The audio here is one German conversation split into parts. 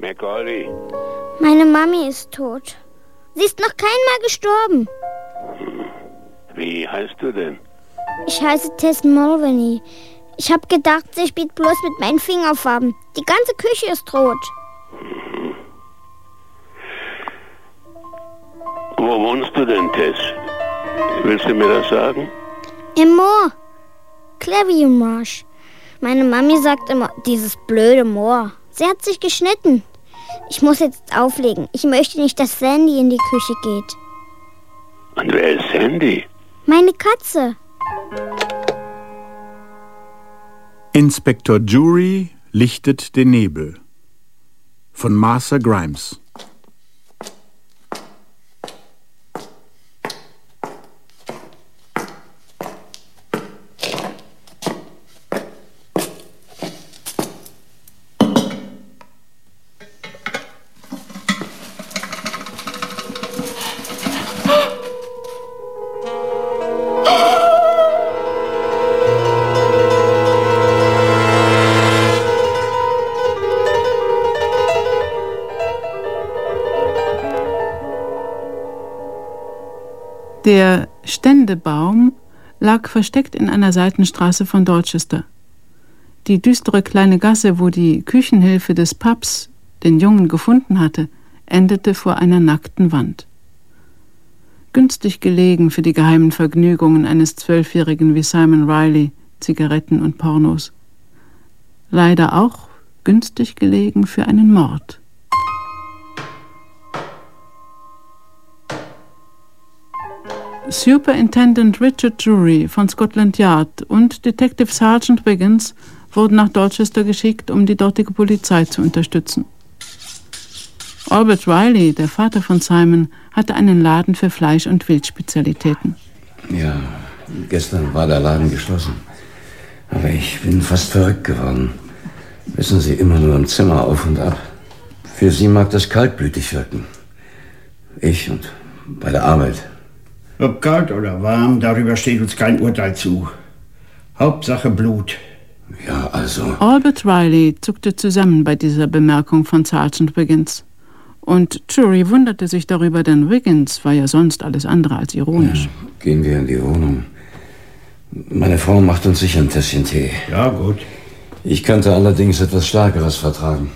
McCauley. Meine Mami ist tot. Sie ist noch keinmal gestorben. Wie heißt du denn? Ich heiße Tess Mulvaney. Ich hab gedacht, sie spielt bloß mit meinen Fingerfarben. Die ganze Küche ist rot. Wo wohnst du denn, Tess? Willst du mir das sagen? Im Moor. Clearview Marsh. Meine Mami sagt immer, dieses blöde Moor. Sie hat sich geschnitten. Ich muss jetzt auflegen. Ich möchte nicht, dass Sandy in die Küche geht. Und wer ist Sandy? Meine Katze. Inspektor Jury lichtet den Nebel von Martha Grimes. Der Ständebaum lag versteckt in einer Seitenstraße von Dorchester. Die düstere kleine Gasse, wo die Küchenhilfe des Pubs den Jungen gefunden hatte, endete vor einer nackten Wand. Günstig gelegen für die geheimen Vergnügungen eines 12-Jährigen wie Simon Riley, Zigaretten und Pornos. Leider auch günstig gelegen für einen Mord. Superintendent Richard Jury von Scotland Yard und Detective Sergeant Wiggins wurden nach Dorchester geschickt, um die dortige Polizei zu unterstützen. Albert Riley, der Vater von Simon, hatte einen Laden für Fleisch- und Wildspezialitäten. Ja, gestern war der Laden geschlossen. Aber ich bin fast verrückt geworden. Wissen Sie, immer nur im Zimmer auf und ab. Für Sie mag das kaltblütig wirken. Ich und bei der Arbeit. Ob kalt oder warm, darüber steht uns kein Urteil zu. Hauptsache Blut. Ja, also... Albert Riley zuckte zusammen bei dieser Bemerkung von Sergeant Wiggins. Und Jury wunderte sich darüber, denn Wiggins war ja sonst alles andere als ironisch. Ja, gehen wir in die Wohnung. Meine Frau macht uns sicher ein Tässchen Tee. Ja, gut. Ich könnte allerdings etwas Stärkeres vertragen.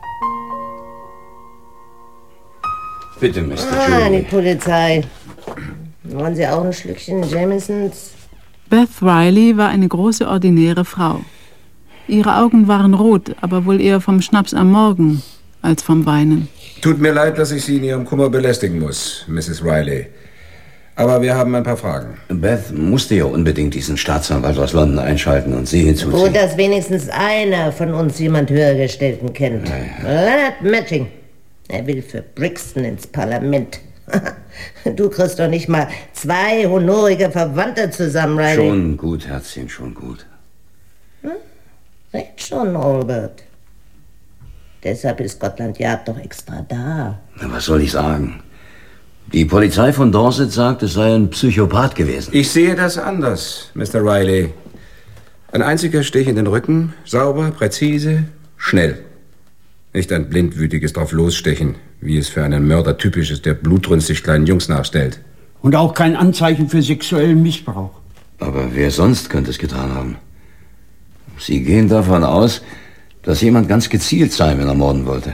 Bitte, Mr. Jury. Die Polizei. Wollen Sie auch ein Schlückchen Jamesons? Beth Riley war eine große, ordinäre Frau. Ihre Augen waren rot, aber wohl eher vom Schnaps am Morgen als vom Weinen. Tut mir leid, dass ich Sie in Ihrem Kummer belästigen muss, Mrs. Riley. Aber wir haben ein paar Fragen. Beth musste ja unbedingt diesen Staatsanwalt aus London einschalten und Sie hinzuziehen. Gut, dass wenigstens einer von uns jemand Höhergestellten kennt. Ja. Leonard Matching. Er will für Brixton ins Parlament. Du kriegst doch nicht mal 2 honorige Verwandte zusammen, Riley. Schon gut, Herzchen, schon gut. Recht schon, Albert. Deshalb ist Scotland Yard doch extra da. Na, was soll ich sagen? Die Polizei von Dorset sagt, es sei ein Psychopath gewesen. Ich sehe das anders, Mr. Riley. Ein einziger Stich in den Rücken, sauber, präzise, schnell. Nicht ein blindwütiges Drauflosstechen, wie es für einen Mörder typisch ist, der blutrünstig kleinen Jungs nachstellt. Und auch kein Anzeichen für sexuellen Missbrauch. Aber wer sonst könnte es getan haben? Sie gehen davon aus, dass jemand ganz gezielt Simon ermorden wollte.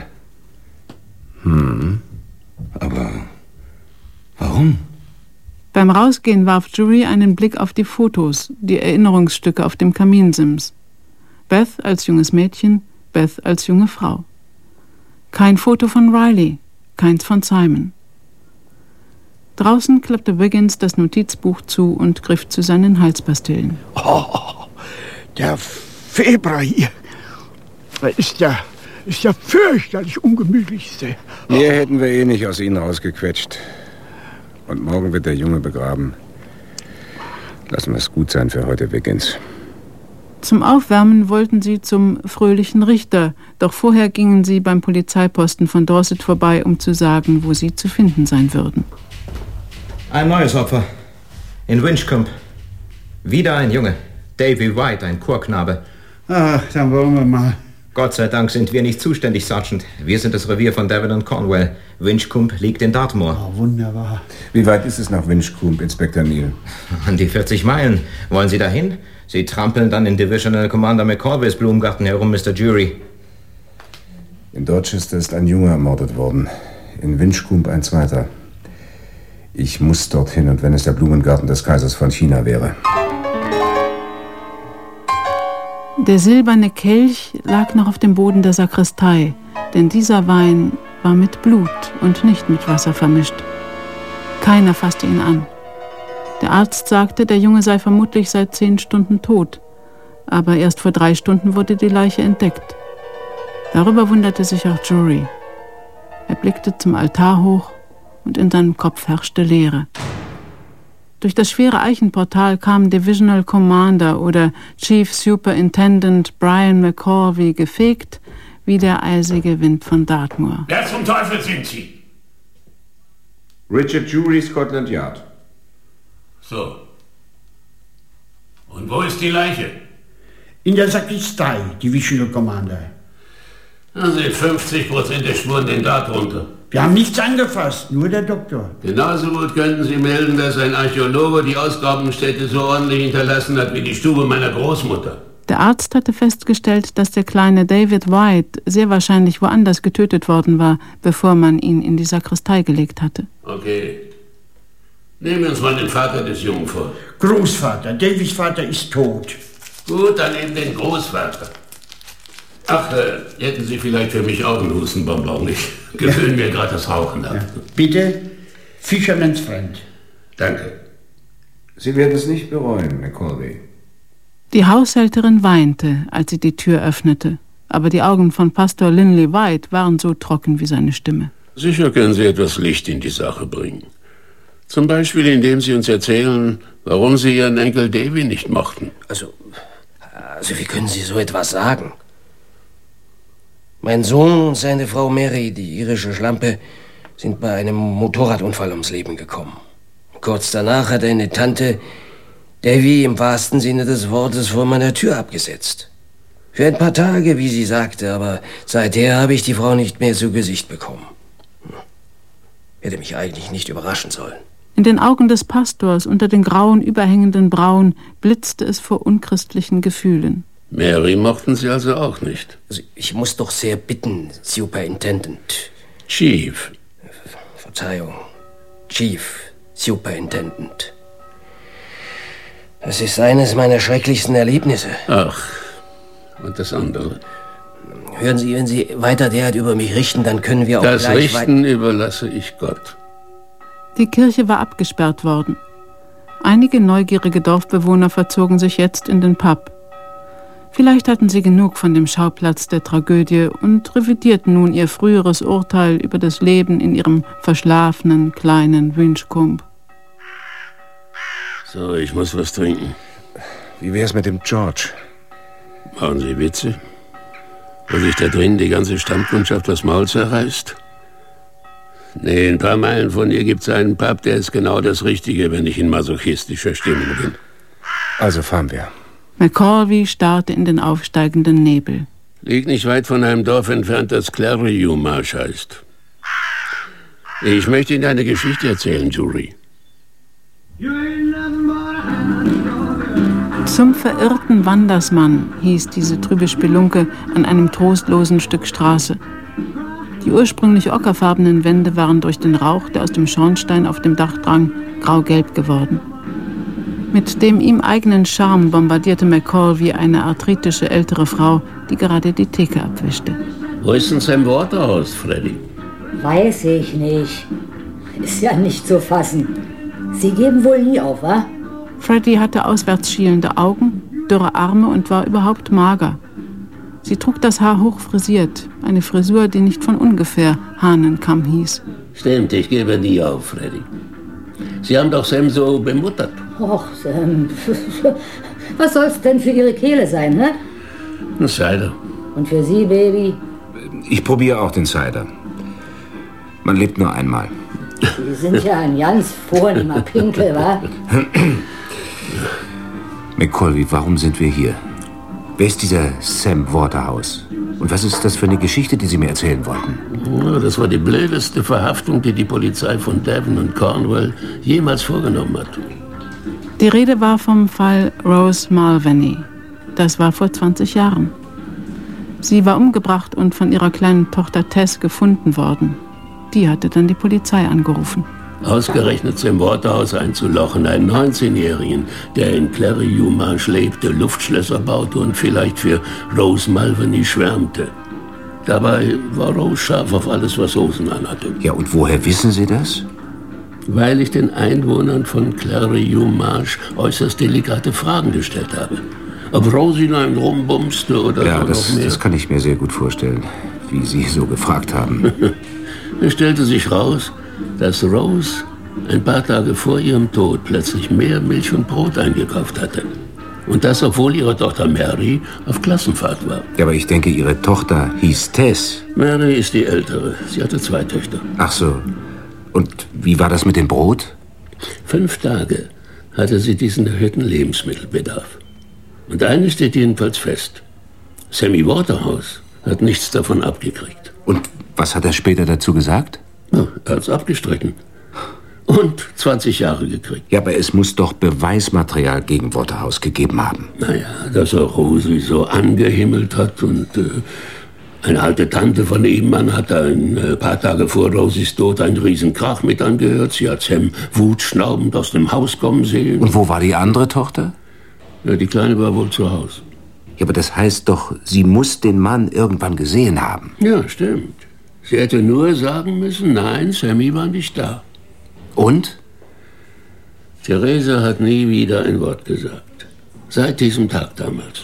Aber warum? Beim Rausgehen warf Jury einen Blick auf die Fotos, die Erinnerungsstücke auf dem Kaminsims. Beth als junges Mädchen, Beth als junge Frau. Kein Foto von Riley, keins von Simon. Draußen klappte Wiggins das Notizbuch zu und griff zu seinen Halspastillen. Oh, der Febrer hier ist ja fürchterlich ungemütlichste. Mehr hätten wir eh nicht aus Ihnen rausgequetscht. Und morgen wird der Junge begraben. Lassen wir es gut sein für heute, Wiggins. Zum Aufwärmen wollten sie zum fröhlichen Richter, doch vorher gingen sie beim Polizeiposten von Dorset vorbei, um zu sagen, wo sie zu finden sein würden. Ein neues Opfer. In Winchcombe. Wieder ein Junge. Davy White, ein Chorknabe. Ach, dann wollen wir mal. Gott sei Dank sind wir nicht zuständig, Sergeant. Wir sind das Revier von Devon und Cornwell. Winchcombe liegt in Dartmoor. Oh, wunderbar. Wie weit ist es nach Winchcombe, Inspektor Neal? An die 40 Meilen. Wollen Sie dahin? Sie trampeln dann in Divisional Commander McCorveys Blumengarten herum, Mr. Jury. In Dorchester ist ein Junge ermordet worden. In Winchcombe ein zweiter. Ich muss dorthin, und wenn es der Blumengarten des Kaisers von China wäre. Der silberne Kelch lag noch auf dem Boden der Sakristei, denn dieser Wein war mit Blut und nicht mit Wasser vermischt. Keiner fasste ihn an. Der Arzt sagte, der Junge sei vermutlich seit 10 Stunden tot, aber erst vor 3 Stunden wurde die Leiche entdeckt. Darüber wunderte sich auch Jury. Er blickte zum Altar hoch und in seinem Kopf herrschte Leere. Durch das schwere Eichenportal kam Divisional Commander oder Chief Superintendent Brian McCorvey gefegt wie der eisige Wind von Dartmoor. Wer zum Teufel sind Sie? Richard Jury, Scotland Yard. So. Und wo ist die Leiche? In der Sakristei, Divisional Commander. Da sind 50% der Spuren denn da drunter. Wir haben nichts angefasst, nur der Doktor. Genauso gut könnten Sie melden, dass ein Archäologe die Ausgrabungsstätte so ordentlich hinterlassen hat wie die Stube meiner Großmutter. Der Arzt hatte festgestellt, dass der kleine David White sehr wahrscheinlich woanders getötet worden war, bevor man ihn in die Sakristei gelegt hatte. Okay. Nehmen wir uns mal den Vater des Jungen vor. Großvater, Davids Vater ist tot. Gut, dann eben den Großvater. Ach, hätten Sie vielleicht für mich auch einen Hustenbonbon? Ich gewöhne mir gerade das Rauchen ab. Ja. Bitte, Fisherman's Friend. Danke. Sie werden es nicht bereuen, McCorvey. Die Haushälterin weinte, als sie die Tür öffnete, aber die Augen von Pastor Linley White waren so trocken wie seine Stimme. Sicher können Sie etwas Licht in die Sache bringen. Zum Beispiel, indem Sie uns erzählen, warum Sie Ihren Enkel Davy nicht mochten. Also, wie können Sie so etwas sagen? Mein Sohn und seine Frau Mary, die irische Schlampe, sind bei einem Motorradunfall ums Leben gekommen. Kurz danach hat eine Tante Davy im wahrsten Sinne des Wortes vor meiner Tür abgesetzt. Für ein paar Tage, wie sie sagte, aber seither habe ich die Frau nicht mehr zu Gesicht bekommen. Hätte mich eigentlich nicht überraschen sollen. In den Augen des Pastors, unter den grauen, überhängenden Brauen, blitzte es vor unchristlichen Gefühlen. Mary mochten Sie also auch nicht? Also, ich muss doch sehr bitten, Superintendent. Chief. Verzeihung. Chief Superintendent. Das ist eines meiner schrecklichsten Erlebnisse. Ach, und das andere? Hören Sie, wenn Sie weiter derart über mich richten, dann können wir auch das gleich... Das Richten überlasse ich Gott. Die Kirche war abgesperrt worden. Einige neugierige Dorfbewohner verzogen sich jetzt in den Pub. Vielleicht hatten sie genug von dem Schauplatz der Tragödie und revidierten nun ihr früheres Urteil über das Leben in ihrem verschlafenen, kleinen Winchcombe. So, ich muss was trinken. Wie wär's mit dem George? Machen Sie Witze? Wo sich da drin die ganze Stammkundschaft das Maul zerreißt? Nee, ein paar Meilen von hier gibt's einen Pub, der ist genau das Richtige, wenn ich in masochistischer Stimmung bin. Also fahren wir. McCorvey starrte in den aufsteigenden Nebel. Liegt nicht weit von einem Dorf entfernt, das Clarion Marsh heißt. Ich möchte Ihnen eine Geschichte erzählen, Jury. Zum verirrten Wandersmann hieß diese trübe Spelunke an einem trostlosen Stück Straße. Die ursprünglich ockerfarbenen Wände waren durch den Rauch, der aus dem Schornstein auf dem Dach drang, graugelb geworden. Mit dem ihm eigenen Charme bombardierte McCorvey eine arthritische ältere Frau, die gerade die Theke abwischte. Wo ist denn Sam Waterhouse, Freddy? Weiß ich nicht. Ist ja nicht zu fassen. Sie geben wohl nie auf, wa? Freddy hatte auswärts schielende Augen, dürre Arme und war überhaupt mager. Sie trug das Haar hoch frisiert, eine Frisur, die nicht von ungefähr Hahnenkamm hieß. Stimmt, ich gebe nie auf, Freddy. Sie haben doch Sam so bemuttert. Och, Sam. Was soll's denn für Ihre Kehle sein, ne? Ein Cider. Und für Sie, Baby? Ich probiere auch den Cider. Man lebt nur einmal. Sie sind ja ein ganz vornehmer Pinkel, wa? McCorvey, warum sind wir hier? Wer ist dieser Sam Waterhouse? Und was ist das für eine Geschichte, die Sie mir erzählen wollten? Ja, das war die blödeste Verhaftung, die die Polizei von Devon und Cornwall jemals vorgenommen hat. Die Rede war vom Fall Rose Mulvaney. Das war vor 20 Jahren. Sie war umgebracht und von ihrer kleinen Tochter Tess gefunden worden. Die hatte dann die Polizei angerufen. Ausgerechnet Sam Waterhouse einzulochen, einen 19-Jährigen, der in Clary-U-Marsh lebte, Luftschlösser baute und vielleicht für Rose Mulvaney schwärmte. Dabei war Rose scharf auf alles, was Hosen anhatte. Ja, und woher wissen Sie das? Weil ich den Einwohnern von Clary-U-Marsh äußerst delikate Fragen gestellt habe. Ob Rose hinein rumbumste oder ja, so noch mehr. Das kann ich mir sehr gut vorstellen, wie Sie so gefragt haben. Es stellte sich raus, dass Rose ein paar Tage vor ihrem Tod plötzlich mehr Milch und Brot eingekauft hatte. Und das, obwohl ihre Tochter Mary auf Klassenfahrt war. Ja, aber ich denke, Ihre Tochter hieß Tess. Mary ist die Ältere. Sie hatte 2 Töchter. Ach so. Und wie war das mit dem Brot? 5 Tage hatte sie diesen erhöhten Lebensmittelbedarf. Und eines steht jedenfalls fest. Sammy Waterhouse hat nichts davon abgekriegt. Und was hat er später dazu gesagt? Ja, er hat es abgestritten. Und 20 Jahre gekriegt. Ja, aber es muss doch Beweismaterial gegen Waterhouse gegeben haben. Naja, dass er Rosie so angehimmelt hat und eine alte Tante von ihm, man hat ein paar Tage vor Rosies Tod einen riesen Krach mit angehört. Sie hat Sam wutschnaubend aus dem Haus kommen sehen. Und wo war die andere Tochter? Ja, die Kleine war wohl zu Hause. Ja, aber das heißt doch, sie muss den Mann irgendwann gesehen haben. Ja, stimmt. Sie hätte nur sagen müssen, nein, Sammy war nicht da. Und? Theresa hat nie wieder ein Wort gesagt. Seit diesem Tag damals.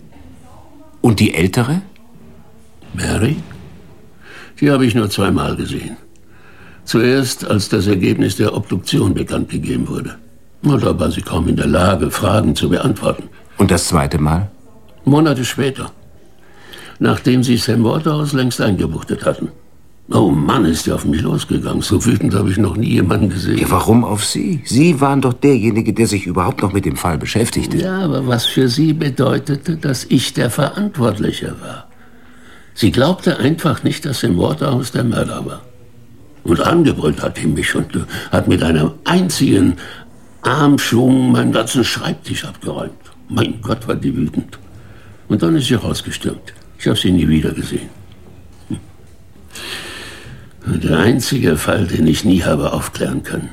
Und die Ältere? Mary? Die habe ich nur 2-mal gesehen. Zuerst, als das Ergebnis der Obduktion bekannt gegeben wurde. Na, da war sie kaum in der Lage, Fragen zu beantworten. Und das 2. Mal? Monate später. Nachdem sie Sam Waterhouse längst eingebuchtet hatten. Oh Mann, ist sie auf mich losgegangen. So wütend habe ich noch nie jemanden gesehen. Ja, warum auf Sie? Sie waren doch derjenige, der sich überhaupt noch mit dem Fall beschäftigte. Ja, aber was für sie bedeutete, dass ich der Verantwortliche war. Sie glaubte einfach nicht, dass Sam Waterhouse der Mörder war. Und angebrüllt hat sie mich und hat mit einem einzigen Armschwung meinen ganzen Schreibtisch abgeräumt. Mein Gott, war die wütend. Und dann ist sie rausgestürmt. Ich habe sie nie wieder gesehen. Der einzige Fall, den ich nie habe aufklären können.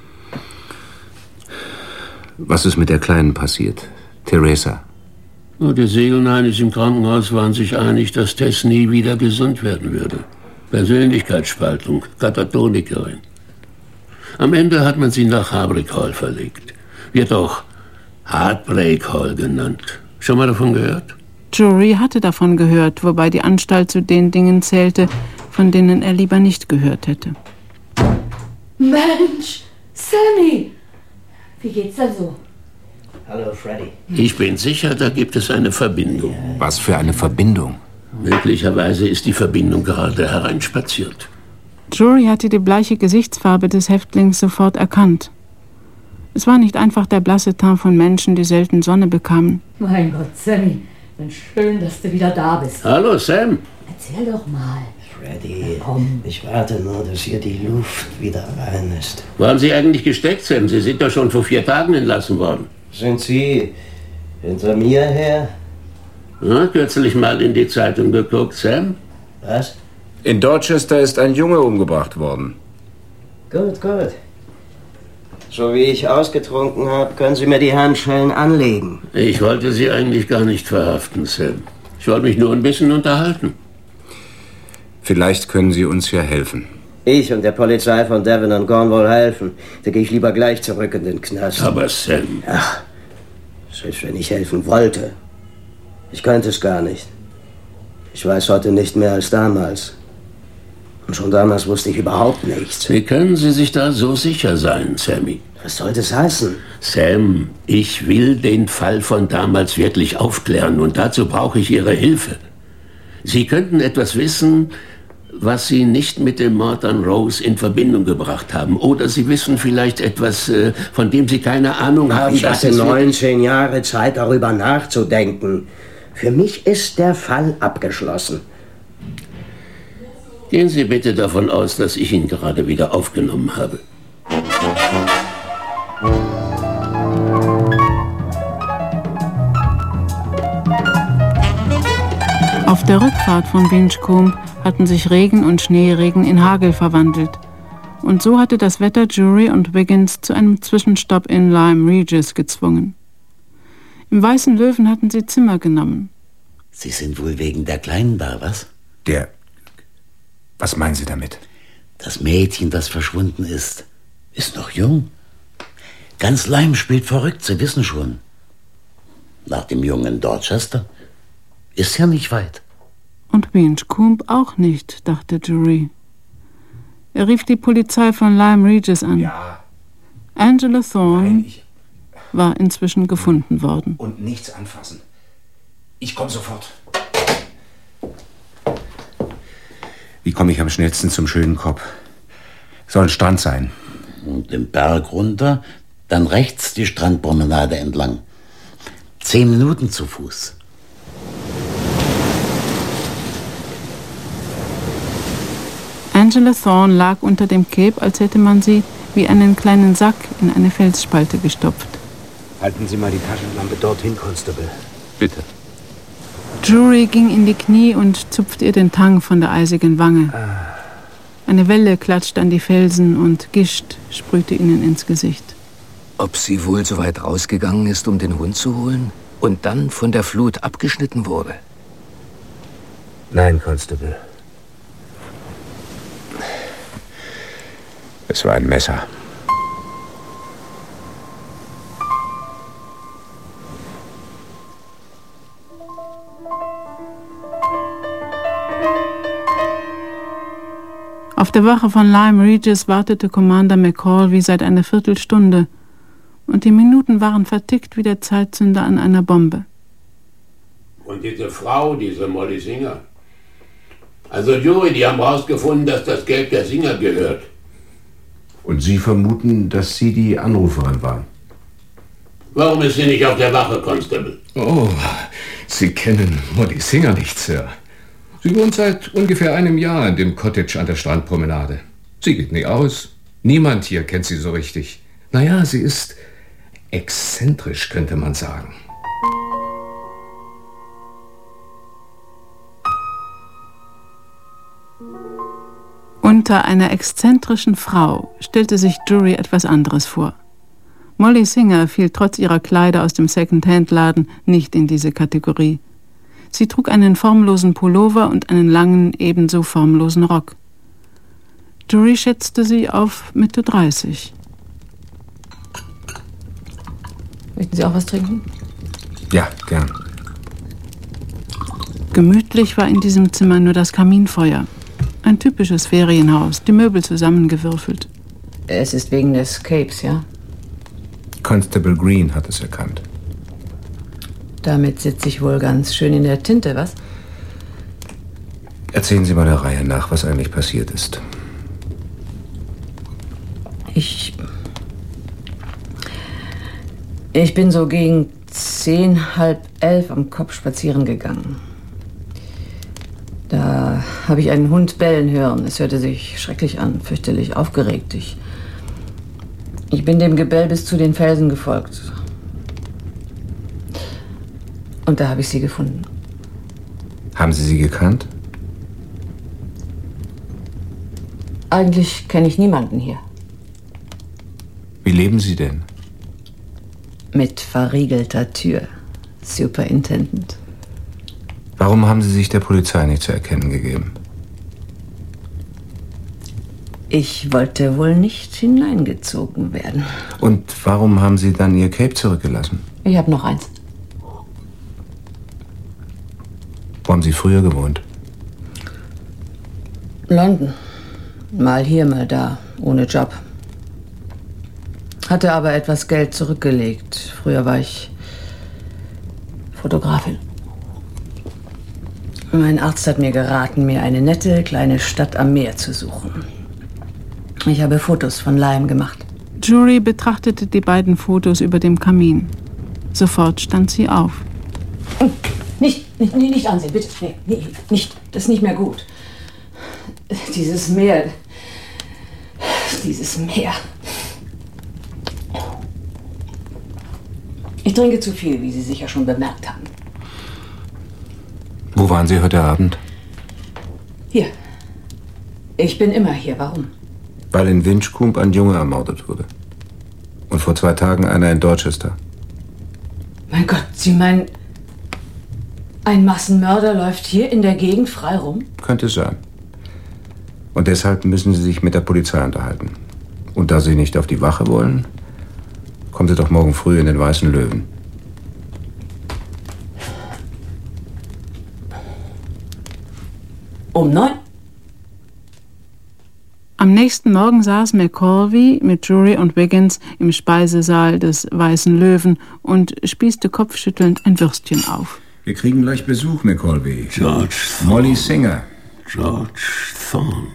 Was ist mit der Kleinen passiert? Theresa? Die Segelneinis im Krankenhaus waren sich einig, dass Tess nie wieder gesund werden würde. Persönlichkeitsspaltung, Katatonikerin. Am Ende hat man sie nach Heartbreak Hall verlegt. Wird auch Heartbreak Hall genannt. Schon mal davon gehört? Drury hatte davon gehört, wobei die Anstalt zu den Dingen zählte, von denen er lieber nicht gehört hätte. Mensch, Sammy! Wie geht's da so? Hallo, Freddy. Ich bin sicher, da gibt es eine Verbindung. Was für eine Verbindung? Möglicherweise ist die Verbindung gerade hereinspaziert. Drury hatte die bleiche Gesichtsfarbe des Häftlings sofort erkannt. Es war nicht einfach der blasse Teint von Menschen, die selten Sonne bekamen. Mein Gott, Sammy, Mensch, schön, dass du wieder da bist. Hallo, Sam. Erzähl doch mal. Freddy, komm. Ich warte nur, dass hier die Luft wieder rein ist. Wo haben Sie eigentlich gesteckt, Sam? Sie sind doch schon vor 4 Tagen entlassen worden. Sind Sie hinter mir her? Ja, kürzlich mal in die Zeitung geguckt, Sam. Was? In Dorchester ist ein Junge umgebracht worden. Gut, gut. So wie ich ausgetrunken habe, können Sie mir die Handschellen anlegen. Ich wollte Sie eigentlich gar nicht verhaften, Sam. Ich wollte mich nur ein bisschen unterhalten. Vielleicht können Sie uns ja helfen. Ich und der Polizei von Devon und Cornwall helfen. Da gehe ich lieber gleich zurück in den Knast. Aber Sam... Ach, selbst wenn ich helfen wollte. Ich könnte es gar nicht. Ich weiß heute nicht mehr als damals. Und schon damals wusste ich überhaupt nichts. Wie können Sie sich da so sicher sein, Sammy? Was soll das heißen? Sam, ich will den Fall von damals wirklich aufklären und dazu brauche ich Ihre Hilfe. Sie könnten etwas wissen, was Sie nicht mit dem Mord an Rose in Verbindung gebracht haben. Oder Sie wissen vielleicht etwas, von dem Sie keine Ahnung haben. Ich hatte 19 Jahre Zeit, darüber nachzudenken. Für mich ist der Fall abgeschlossen. Gehen Sie bitte davon aus, dass ich ihn gerade wieder aufgenommen habe. Auf der Rückfahrt von Winchcombe hatten sich Regen und Schneeregen in Hagel verwandelt. Und so hatte das Wetter Jury und Wiggins zu einem Zwischenstopp in Lyme Regis gezwungen. Im Weißen Löwen hatten sie Zimmer genommen. Sie sind wohl wegen der Kleinen da, was? Was meinen Sie damit? Das Mädchen, das verschwunden ist noch jung. Ganz Lyme spielt verrückt, Sie wissen schon. Nach dem jungen Dorchester ist ja nicht weit. Und Winchcombe auch nicht, dachte Jury. Er rief die Polizei von Lyme Regis an. Ja. Angela Thorne war inzwischen gefunden worden. Und nichts anfassen. Ich komme sofort. Wie komme ich am schnellsten zum schönen Kopf? Soll ein Strand sein. Und den Berg runter, dann rechts die Strandpromenade entlang. 10 Minuten zu Fuß. Angela Thorne lag unter dem Cape, als hätte man sie wie einen kleinen Sack in eine Felsspalte gestopft. Halten Sie mal die Taschenlampe dorthin, Constable. Bitte. Jury ging in die Knie und zupfte ihr den Tang von der eisigen Wange. Eine Welle klatschte an die Felsen und Gischt sprühte ihnen ins Gesicht. Ob sie wohl so weit rausgegangen ist, um den Hund zu holen und dann von der Flut abgeschnitten wurde? Nein, Constable. Es war ein Messer. Auf der Wache von Lyme Regis wartete Commander McCall wie seit einer Viertelstunde, und die Minuten waren vertickt wie der Zeitzünder an einer Bombe. Und diese Frau, diese Molly Singer. Also Jury, die haben rausgefunden, dass das Geld der Singer gehört. Und Sie vermuten, dass Sie die Anruferin waren? Warum ist sie nicht auf der Wache, Constable? Oh, Sie kennen Molly Singer nicht, Sir. Sie wohnt seit ungefähr einem Jahr in dem Cottage an der Strandpromenade. Sie geht nie aus. Niemand hier kennt sie so richtig. Naja, sie ist exzentrisch, könnte man sagen. Unter einer exzentrischen Frau stellte sich Jury etwas anderes vor. Molly Singer fiel trotz ihrer Kleider aus dem Second-Hand-Laden nicht in diese Kategorie. Sie trug einen formlosen Pullover und einen langen, ebenso formlosen Rock. Jury schätzte sie auf Mitte 30. Möchten Sie auch was trinken? Ja, gern. Gemütlich war in diesem Zimmer nur das Kaminfeuer. Ein typisches Ferienhaus, die Möbel zusammengewürfelt. Es ist wegen des Capes, ja? Constable Green hat es erkannt. Damit sitze ich wohl ganz schön in der Tinte, was? Erzählen Sie mal der Reihe nach, was eigentlich passiert ist. Ich bin so gegen 10, halb 11 am Kopf spazieren gegangen. Da habe ich einen Hund bellen hören. Es hörte sich schrecklich an, fürchterlich aufgeregt. Ich bin dem Gebell bis zu den Felsen gefolgt. Und da habe ich sie gefunden. Haben Sie sie gekannt? Eigentlich kenne ich niemanden hier. Wie leben Sie denn? Mit verriegelter Tür, Superintendent. Warum haben Sie sich der Polizei nicht zu erkennen gegeben? Ich wollte wohl nicht hineingezogen werden. Und warum haben Sie dann Ihr Cape zurückgelassen? Ich habe noch eins. Wo haben Sie früher gewohnt? London. Mal hier, mal da, ohne Job. Hatte aber etwas Geld zurückgelegt. Früher war ich Fotografin. Mein Arzt hat mir geraten, mir eine nette kleine Stadt am Meer zu suchen. Ich habe Fotos von Lyme gemacht. Jury betrachtete die beiden Fotos über dem Kamin. Sofort stand sie auf. Nicht! Nee, nicht ansehen, bitte. Nee, nicht. Das ist nicht mehr gut. Dieses Meer. Ich trinke zu viel, wie Sie sicher schon bemerkt haben. Wo waren Sie heute Abend? Hier. Ich bin immer hier. Warum? Weil in Winchcombe ein Junge ermordet wurde. Und vor 2 Tagen einer in Dorchester. Mein Gott, Sie meinen, ein Massenmörder läuft hier in der Gegend frei rum? Könnte sein. Und deshalb müssen Sie sich mit der Polizei unterhalten. Und da Sie nicht auf die Wache wollen, kommen Sie doch morgen früh in den Weißen Löwen. Um 9? Am nächsten Morgen saß McCorvey mit Jury und Wiggins im Speisesaal des Weißen Löwen und spießte kopfschüttelnd ein Würstchen auf. Wir kriegen gleich Besuch, McCorvey. George Molly Singer. George Thorne.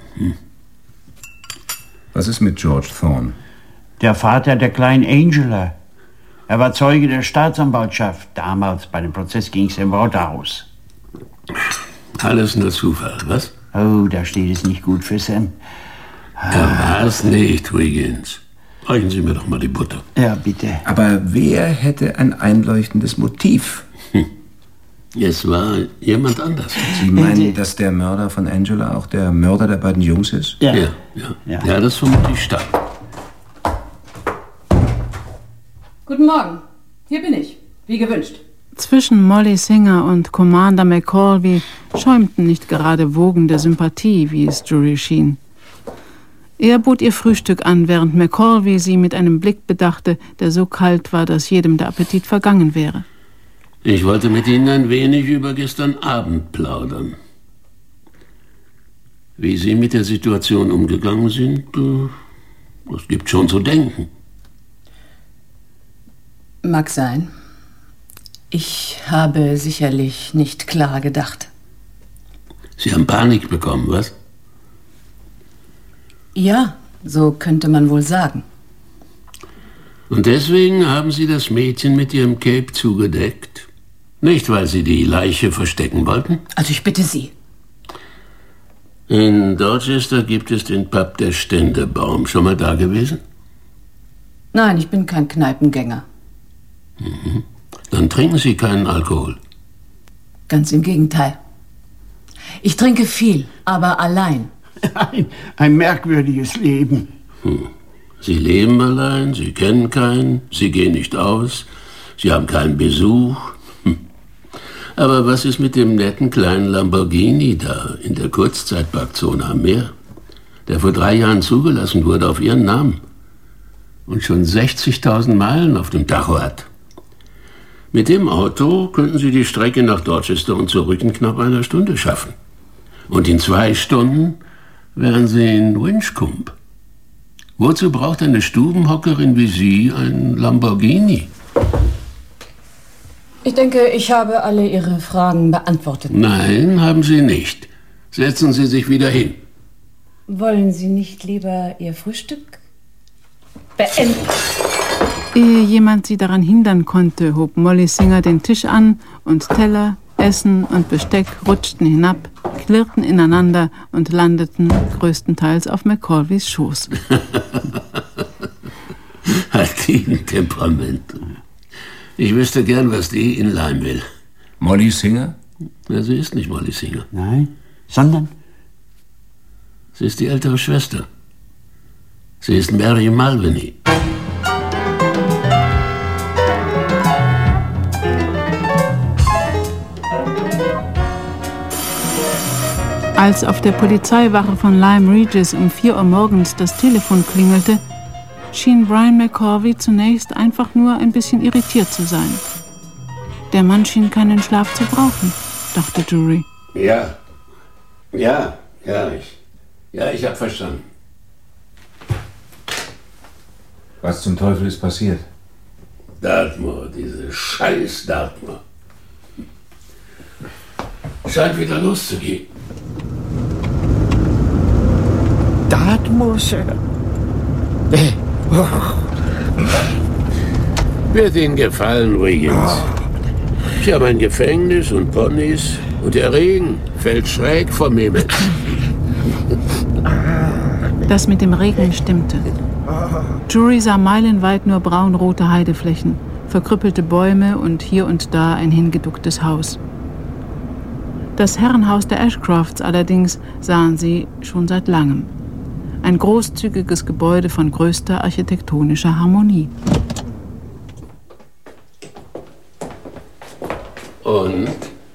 Was ist mit George Thorne? Der Vater der kleinen Angela. Er war Zeuge der Staatsanwaltschaft. Damals bei dem Prozess ging es im Waterhouse. Alles nur Zufall, was? Oh, da steht es nicht gut für Sam. Er war es nicht, Wiggins. Reichen Sie mir doch mal die Butter. Ja, bitte. Aber wer hätte ein einleuchtendes Motiv? Es war jemand anders. Sie meinen, dass der Mörder von Angela auch der Mörder der beiden Jungs ist? Ja, das vermute ich stark. Guten Morgen. Hier bin ich. Wie gewünscht. Zwischen Molly Singer und Commander McCorvey schäumten nicht gerade Wogen der Sympathie, wie es Jury schien. Er bot ihr Frühstück an, während McCorvey sie mit einem Blick bedachte, der so kalt war, dass jedem der Appetit vergangen wäre. Ich wollte mit Ihnen ein wenig über gestern Abend plaudern. Wie Sie mit der Situation umgegangen sind, das gibt schon zu denken. Mag sein. Ich habe sicherlich nicht klar gedacht. Sie haben Panik bekommen, was? Ja, so könnte man wohl sagen. Und deswegen haben Sie das Mädchen mit Ihrem Cape zugedeckt? Nicht, weil Sie die Leiche verstecken wollten? Also ich bitte Sie. In Dorchester gibt es den Pub der Ständebaum. Schon mal da gewesen? Nein, ich bin kein Kneipengänger. Mhm. Dann trinken Sie keinen Alkohol. Ganz im Gegenteil. Ich trinke viel, aber allein. Ein merkwürdiges Leben. Sie leben allein, Sie kennen keinen, Sie gehen nicht aus, Sie haben keinen Besuch. Aber was ist mit dem netten kleinen Lamborghini da in der Kurzzeitparkzone am Meer, der vor 3 Jahren zugelassen wurde auf Ihren Namen und schon 60.000 Meilen auf dem Tacho hat? Mit dem Auto könnten Sie die Strecke nach Dorchester und zurück in knapp einer Stunde schaffen. Und in 2 Stunden wären Sie in Winchcombe. Wozu braucht eine Stubenhockerin wie Sie ein Lamborghini? Ich denke, ich habe alle Ihre Fragen beantwortet. Nein, haben Sie nicht. Setzen Sie sich wieder hin. Wollen Sie nicht lieber Ihr Frühstück beenden? Ehe jemand sie daran hindern konnte, hob Molly Singer den Tisch an und Teller, Essen und Besteck rutschten hinab, klirrten ineinander und landeten größtenteils auf McCorveys Schoß. Hat die ein Temperament. Ich wüsste gern, was die in Leim will. Molly Singer? Ja, sie ist nicht Molly Singer. Nein, sondern? Sie ist die ältere Schwester. Sie ist Mary Malveny. Als auf der Polizeiwache von Lyme Regis um 4 Uhr morgens das Telefon klingelte, schien Brian McCorvey zunächst einfach nur ein bisschen irritiert zu sein. Der Mann schien keinen Schlaf zu brauchen, dachte Jury. Ja, ich hab verstanden. Was zum Teufel ist passiert? Dartmoor, diese scheiß Dartmoor. Scheint wieder loszugehen. Dartmoor, Sir? Wird Ihnen gefallen, Wiggins. Ich habe ein Gefängnis und Ponys und der Regen fällt schräg vom Himmel. Das mit dem Regen stimmte. Drury sah meilenweit nur braunrote Heideflächen, verkrüppelte Bäume und hier und da ein hingeducktes Haus. Das Herrenhaus der Ashcrofts allerdings sahen sie schon seit langem. Ein großzügiges Gebäude von größter architektonischer Harmonie. Und?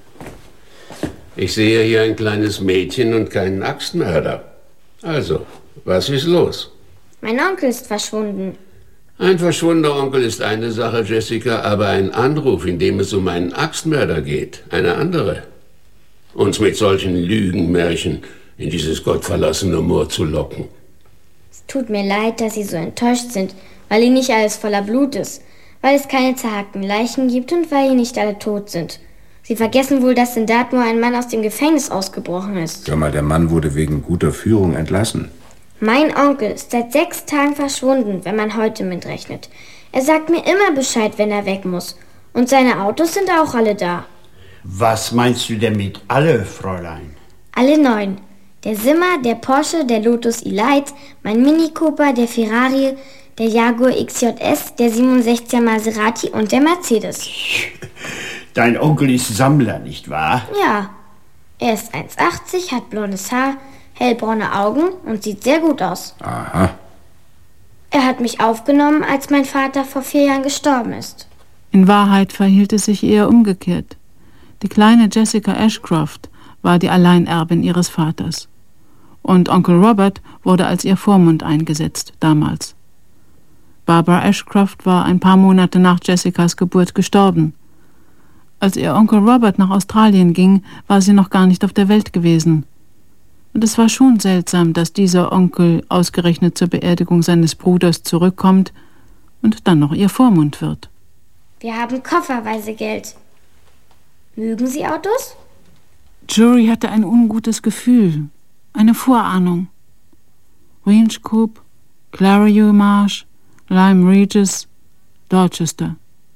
Ich sehe hier ein kleines Mädchen und keinen Axtmörder. Also, was ist los? Mein Onkel ist verschwunden. Ein verschwundener Onkel ist eine Sache, Jessica, aber ein Anruf, in dem es um einen Axtmörder geht, eine andere. Uns mit solchen Lügenmärchen in dieses gottverlassene Moor zu locken. Es tut mir leid, dass Sie so enttäuscht sind, weil hier nicht alles voller Blut ist, weil es keine zerhackten Leichen gibt und weil hier nicht alle tot sind. Sie vergessen wohl, dass in Dartmoor ein Mann aus dem Gefängnis ausgebrochen ist. Sag mal, der Mann wurde wegen guter Führung entlassen. Mein Onkel ist seit 6 Tagen verschwunden, wenn man heute mitrechnet. Er sagt mir immer Bescheid, wenn er weg muss. Und seine Autos sind auch alle da. Was meinst du denn mit alle, Fräulein? Alle 9. Der Simmer, der Porsche, der Lotus Elite, mein Mini Cooper, der Ferrari, der Jaguar XJS, der 67er Maserati und der Mercedes. Dein Onkel ist Sammler, nicht wahr? Ja. Er ist 1,80, hat blondes Haar, hellbraune Augen und sieht sehr gut aus. Aha. Er hat mich aufgenommen, als mein Vater vor 4 Jahren gestorben ist. In Wahrheit verhielt es sich eher umgekehrt. Die kleine Jessica Ashcroft war die Alleinerbin ihres Vaters. Und Onkel Robert wurde als ihr Vormund eingesetzt, damals. Barbara Ashcroft war ein paar Monate nach Jessicas Geburt gestorben. Als ihr Onkel Robert nach Australien ging, war sie noch gar nicht auf der Welt gewesen. Und es war schon seltsam, dass dieser Onkel ausgerechnet zur Beerdigung seines Bruders zurückkommt und dann noch ihr Vormund wird. Wir haben kofferweise Geld. Mögen Sie Autos? Jury hatte ein ungutes Gefühl, eine Vorahnung. Range Coupe, Clarion Marsh, Lyme Regis, Dorchester.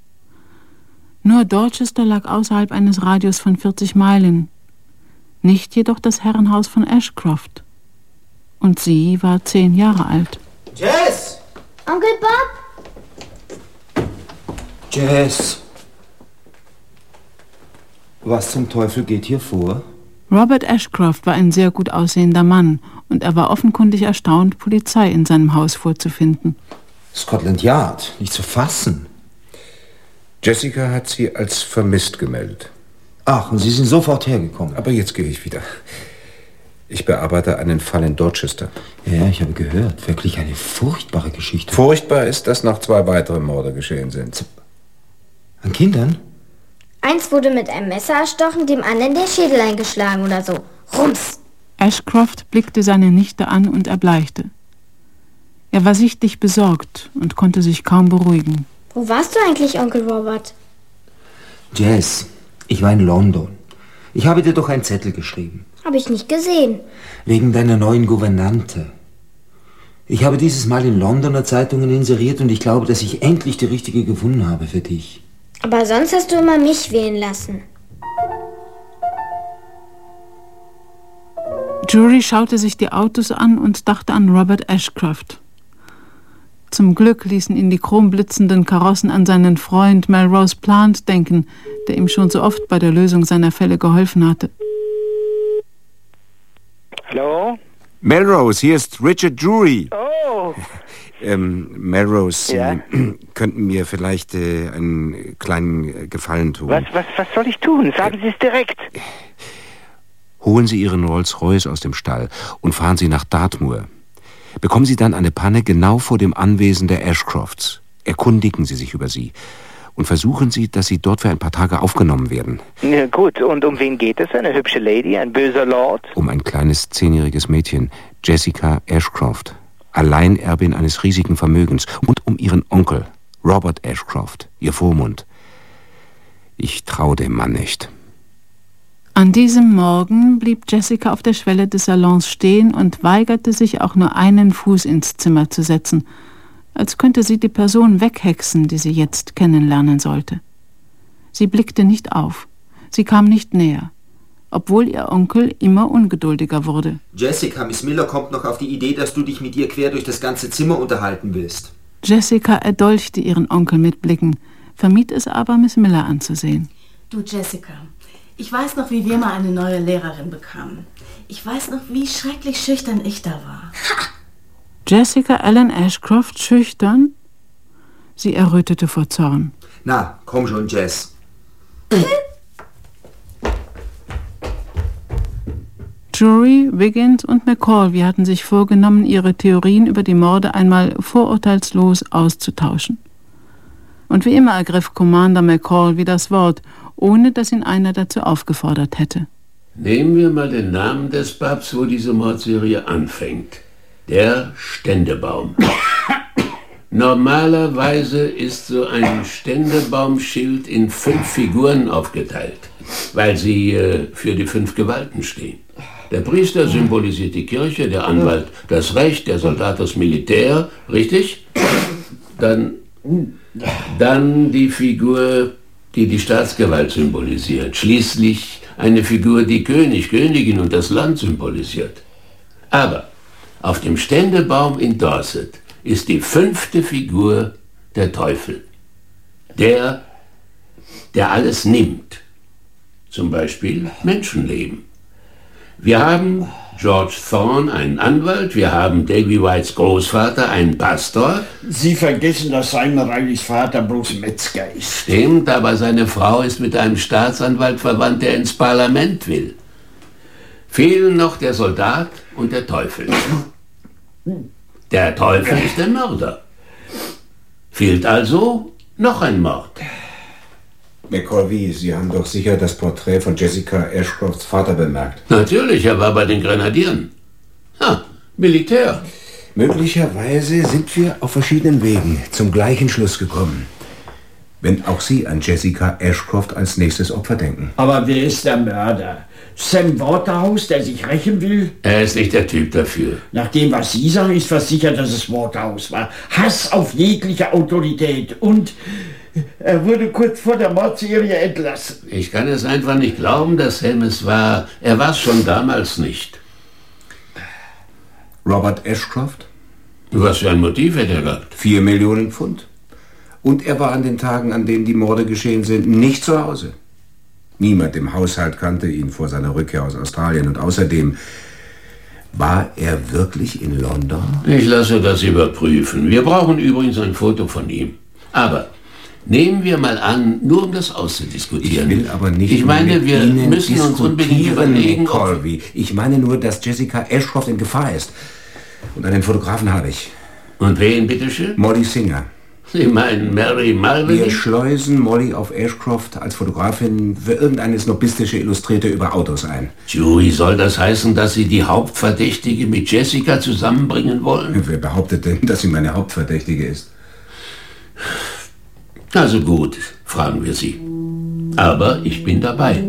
Nur Dorchester lag außerhalb eines Radius von 40 Meilen, nicht jedoch das Herrenhaus von Ashcroft. Und sie war 10 Jahre alt. Jess! Onkel Bob? Jess! Was zum Teufel geht hier vor? Robert Ashcroft war ein sehr gut aussehender Mann und er war offenkundig erstaunt, Polizei in seinem Haus vorzufinden. Scotland Yard, nicht zu fassen. Jessica hat sie als vermisst gemeldet. Ach, und Sie sind sofort hergekommen. Aber jetzt gehe ich wieder. Ich bearbeite einen Fall in Dorchester. Ja, ich habe gehört. Wirklich eine furchtbare Geschichte. Furchtbar ist, dass noch 2 weitere Morde geschehen sind. An Kindern? Eins wurde mit einem Messer erstochen, dem anderen der Schädel eingeschlagen oder so. Rums! Ashcroft blickte seine Nichte an und erbleichte. Er war sichtlich besorgt und konnte sich kaum beruhigen. Wo warst du eigentlich, Onkel Robert? Jess, ich war in London. Ich habe dir doch einen Zettel geschrieben. Habe ich nicht gesehen. Wegen deiner neuen Gouvernante. Ich habe dieses Mal in Londoner Zeitungen inseriert und ich glaube, dass ich endlich die richtige gefunden habe für dich. Aber sonst hast du immer mich wählen lassen. Jury schaute sich die Autos an und dachte an Robert Ashcroft. Zum Glück ließen ihn die chromblitzenden Karossen an seinen Freund Melrose Plant denken, der ihm schon so oft bei der Lösung seiner Fälle geholfen hatte. Hallo? Melrose, hier ist Richard Drury. Oh! Melrose, Ja? Sie könnten mir vielleicht einen kleinen Gefallen tun. Was soll ich tun? Sagen Sie es direkt. Holen Sie Ihren Rolls-Royce aus dem Stall und fahren Sie nach Dartmoor. Bekommen Sie dann eine Panne genau vor dem Anwesen der Ashcrofts. Erkundigen Sie sich über sie und versuchen Sie, dass Sie dort für ein paar Tage aufgenommen werden. Ja, gut, und um wen geht es? Eine hübsche Lady? Ein böser Lord? Um ein kleines 10-jähriges Mädchen, Jessica Ashcroft, Alleinerbin eines riesigen Vermögens, und um ihren Onkel, Robert Ashcroft, ihr Vormund. Ich traue dem Mann nicht. An diesem Morgen blieb Jessica auf der Schwelle des Salons stehen und weigerte sich auch nur einen Fuß ins Zimmer zu setzen, als könnte sie die Person weghexen, die sie jetzt kennenlernen sollte. Sie blickte nicht auf. Sie kam nicht näher, obwohl ihr Onkel immer ungeduldiger wurde. Jessica, Miss Miller kommt noch auf die Idee, dass du dich mit ihr quer durch das ganze Zimmer unterhalten willst. Jessica erdolchte ihren Onkel mit Blicken, vermied es aber, Miss Miller anzusehen. Du, Jessica, ich weiß noch, wie wir mal eine neue Lehrerin bekamen. Ich weiß noch, wie schrecklich schüchtern ich da war. Jessica Allen Ashcroft schüchtern? Sie errötete vor Zorn. Na, komm schon, Jess. Drury, Wiggins und McCall, wir hatten sich vorgenommen, ihre Theorien über die Morde einmal vorurteilslos auszutauschen. Und wie immer ergriff Commander McCall wie das Wort, ohne dass ihn einer dazu aufgefordert hätte. Nehmen wir mal den Namen des Pubs, wo diese Mordserie anfängt. Der Ständebaum. Normalerweise ist so ein Ständebaumschild in 5 Figuren aufgeteilt, weil sie für die 5 Gewalten stehen. Der Priester symbolisiert die Kirche, der Anwalt das Recht, der Soldat das Militär, richtig? Dann die Figur, die die Staatsgewalt symbolisiert. Schließlich eine Figur, die König, Königin und das Land symbolisiert. Aber auf dem Ständebaum in Dorset ist die 5. Figur der Teufel. Der alles nimmt. Zum Beispiel Menschenleben. Wir haben George Thorne, einen Anwalt, wir haben Davy Whites Großvater, einen Pastor. Sie vergessen, dass Simon Rileys Vater bloß Metzger ist. Stimmt, aber seine Frau ist mit einem Staatsanwalt verwandt, der ins Parlament will. Fehlen noch der Soldat und der Teufel. Der Teufel ist der Mörder. Fehlt also noch ein Mord. McCorvey, Sie haben doch sicher das Porträt von Jessica Ashcrofts Vater bemerkt. Natürlich, er war bei den Grenadieren. Militär. Möglicherweise sind wir auf verschiedenen Wegen zum gleichen Schluss gekommen. Wenn auch Sie an Jessica Ashcroft als nächstes Opfer denken. Aber wer ist der Mörder? Sam Waterhouse, der sich rächen will? Er ist nicht der Typ dafür. Nach dem, was Sie sagen, ist fast sicher, dass es Waterhouse war. Hass auf jegliche Autorität und er wurde kurz vor der Mordserie entlassen. Ich kann es einfach nicht glauben, dass Sam es war. Er war es schon damals nicht. Robert Ashcroft? Was für ein Motiv hätte er gehabt? 4 Millionen Pfund. Und er war an den Tagen, an denen die Morde geschehen sind, nicht zu Hause. Niemand im Haushalt kannte ihn vor seiner Rückkehr aus Australien. Und außerdem, war er wirklich in London? Ich lasse das überprüfen. Wir brauchen übrigens ein Foto von ihm. Aber nehmen wir mal an, nur um das auszudiskutieren. Ich will aber nicht. Ich meine, wir müssen uns unbedingt überlegen, Colby. Ich meine nur, dass Jessica Ashcroft in Gefahr ist. Und einen Fotografen habe ich. Und wen, bitteschön? Molly Singer. Sie meinen Mary Malvin? Wir schleusen Molly auf Ashcroft als Fotografin für irgendeine snobistische Illustrierte über Autos ein. Jury, soll das heißen, dass Sie die Hauptverdächtige mit Jessica zusammenbringen wollen? Wer behauptet denn, dass sie meine Hauptverdächtige ist? Also gut, fragen wir sie. Aber ich bin dabei.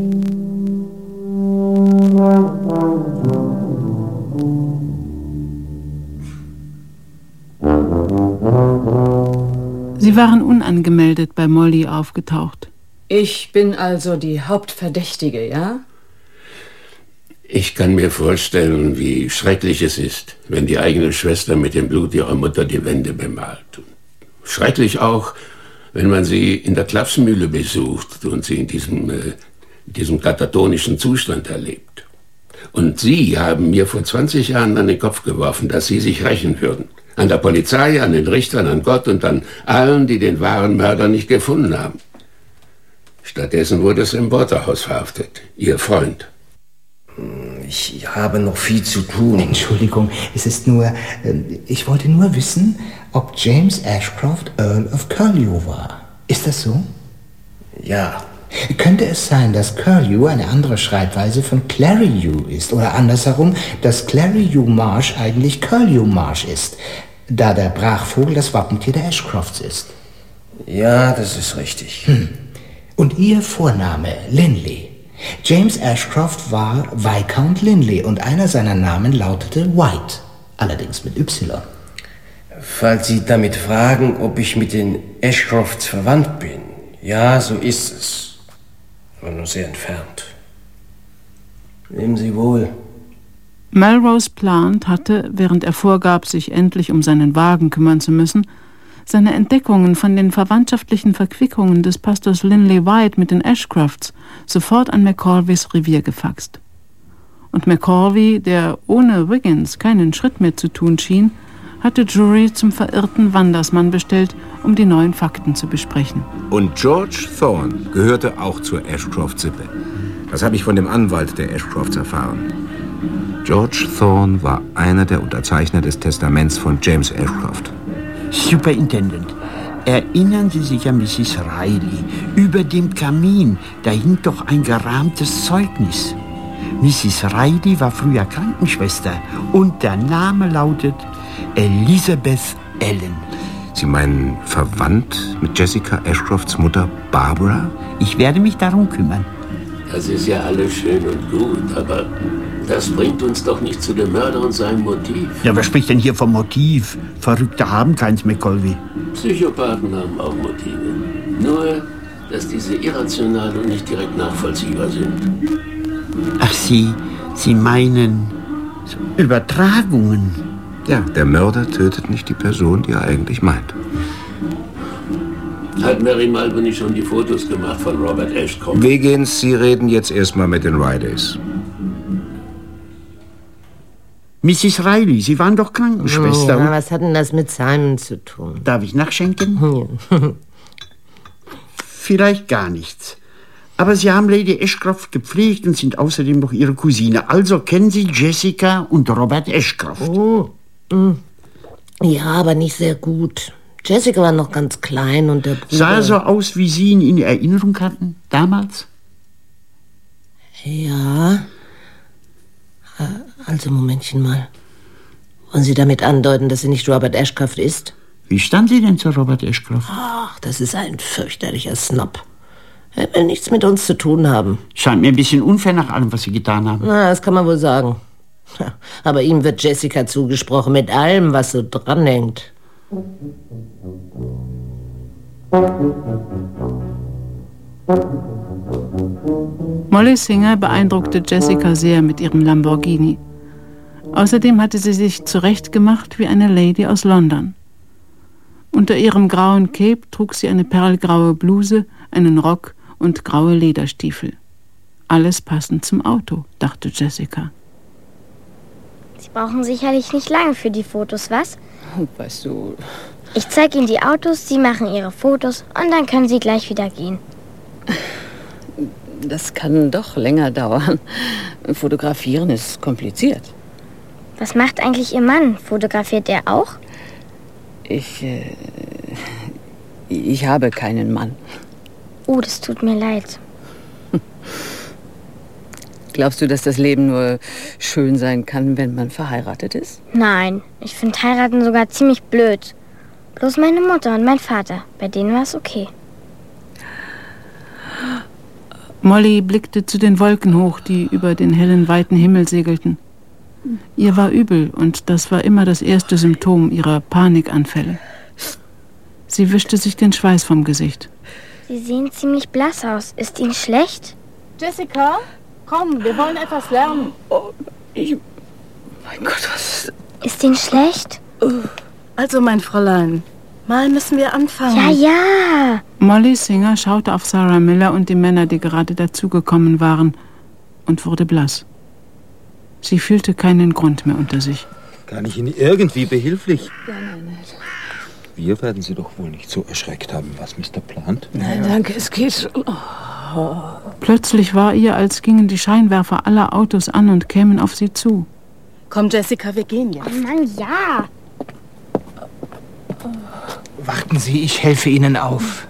Sie waren unangemeldet bei Molly aufgetaucht. Ich bin also die Hauptverdächtige, ja? Ich kann mir vorstellen, wie schrecklich es ist, wenn die eigene Schwester mit dem Blut ihrer Mutter die Wände bemalt. Schrecklich auch, wenn man sie in der Klapsmühle besucht und sie in diesem katatonischen Zustand erlebt. Und Sie haben mir vor 20 Jahren an den Kopf geworfen, dass Sie sich rächen würden. An der Polizei, an den Richtern, an Gott und an allen, die den wahren Mörder nicht gefunden haben. Stattdessen wurde es im Waterhouse verhaftet, Ihr Freund. Ich habe noch viel zu tun. Entschuldigung, es ist nur... ich wollte nur wissen, ob James Ashcroft Earl of Curlew war. Ist das so? Ja. Könnte es sein, dass Curlew eine andere Schreibweise von Claryou ist? Oder andersherum, dass Claryou Marsh eigentlich Curlew Marsh ist, da der Brachvogel das Wappentier der Ashcrofts ist? Ja, das ist richtig. Und Ihr Vorname, Linley. James Ashcroft war Viscount Linley und einer seiner Namen lautete White, allerdings mit Y. Falls Sie damit fragen, ob ich mit den Ashcrofts verwandt bin, ja, so ist es. aber nur sehr entfernt. Leben Sie wohl. Melrose Plant hatte, während er vorgab, sich endlich um seinen Wagen kümmern zu müssen, seine Entdeckungen von den verwandtschaftlichen Verquickungen des Pastors Linley White mit den Ashcrofts sofort an McCorveys Revier gefaxt. Und McCorvey, der ohne Wiggins keinen Schritt mehr zu tun schien, hatte Drury zum verirrten Wandersmann bestellt, um die neuen Fakten zu besprechen. Und George Thorne gehörte auch zur Ashcroft-Sippe. Das habe ich von dem Anwalt der Ashcrofts erfahren. George Thorne war einer der Unterzeichner des Testaments von James Ashcroft. Superintendent, erinnern Sie sich an Mrs. Riley? Über dem Kamin, da hing doch ein gerahmtes Zeugnis. Mrs. Riley war früher Krankenschwester und der Name lautet Elizabeth Allen. Sie meinen verwandt mit Jessica Ashcrofts Mutter Barbara? Ich werde mich darum kümmern. Das ist ja alles schön und gut, aber das bringt uns doch nicht zu dem Mörder und seinem Motiv. Ja, wer spricht denn hier vom Motiv? Verrückte haben keins, McColvey. Psychopathen haben auch Motive. Nur, dass diese irrational und nicht direkt nachvollziehbar sind. Ach, Sie meinen Übertragungen? Ja, der Mörder tötet nicht die Person, die er eigentlich meint. Hat Mary Malvern nicht schon die Fotos gemacht von Robert Ashcroft? Wiggins, Sie reden jetzt erstmal mit den Rileys. Mrs. Riley, Sie waren doch Krankenschwester. Ja, was hat denn das mit Simon zu tun? Darf ich nachschenken? Vielleicht gar nichts. Aber Sie haben Lady Ashcroft gepflegt und sind außerdem noch ihre Cousine. Also kennen Sie Jessica und Robert Ashcroft. Oh. Ja, aber nicht sehr gut. Jessica war noch ganz klein und der Bruder... Sah so aus, wie Sie ihn in Erinnerung hatten, damals? Ja. Also, Momentchen mal. Wollen Sie damit andeuten, dass sie nicht Robert Ashcroft ist? Wie stand sie denn zu Robert Ashcroft? Ach, das ist ein fürchterlicher Snob. Er will nichts mit uns zu tun haben. Scheint mir ein bisschen unfair nach allem, was Sie getan haben. Na, das kann man wohl sagen. Aber ihm wird Jessica zugesprochen, mit allem, was so dranhängt. Molly Singer beeindruckte Jessica sehr mit ihrem Lamborghini. Außerdem hatte sie sich zurechtgemacht wie eine Lady aus London. Unter ihrem grauen Cape trug sie eine perlgraue Bluse, einen Rock und graue Lederstiefel. Alles passend zum Auto, dachte Jessica. Sie brauchen sicherlich nicht lange für die Fotos, was? Weißt du... Ich zeige Ihnen die Autos, Sie machen Ihre Fotos und dann können Sie gleich wieder gehen. Das kann doch länger dauern. Fotografieren ist kompliziert. Was macht eigentlich Ihr Mann? Fotografiert er auch? Ich habe keinen Mann. Oh, das tut mir leid. Glaubst du, dass das Leben nur schön sein kann, wenn man verheiratet ist? Nein, ich finde heiraten sogar ziemlich blöd. Bloß meine Mutter und mein Vater, bei denen war es okay. Molly blickte zu den Wolken hoch, die über den hellen, weiten Himmel segelten. Ihr war übel und das war immer das erste Symptom ihrer Panikanfälle. Sie wischte sich den Schweiß vom Gesicht. Sie sehen ziemlich blass aus. Ist Ihnen schlecht? Jessica, komm, wir wollen etwas lernen. Mein Gott, was... Ist Ihnen schlecht? Also, mein Fräulein, mal müssen wir anfangen. Ja, ja. Molly Singer schaute auf Sarah Miller und die Männer, die gerade dazugekommen waren, und wurde blass. Sie fühlte keinen Grund mehr unter sich. Kann ich Ihnen irgendwie behilflich? Nein. Wir werden Sie doch wohl nicht so erschreckt haben, was Mr. plant. Nein, danke, es geht schon. Oh. Plötzlich war ihr, als gingen die Scheinwerfer aller Autos an und kämen auf sie zu. Komm, Jessica, wir gehen jetzt. Oh Mann, ja. Warten Sie, ich helfe Ihnen auf.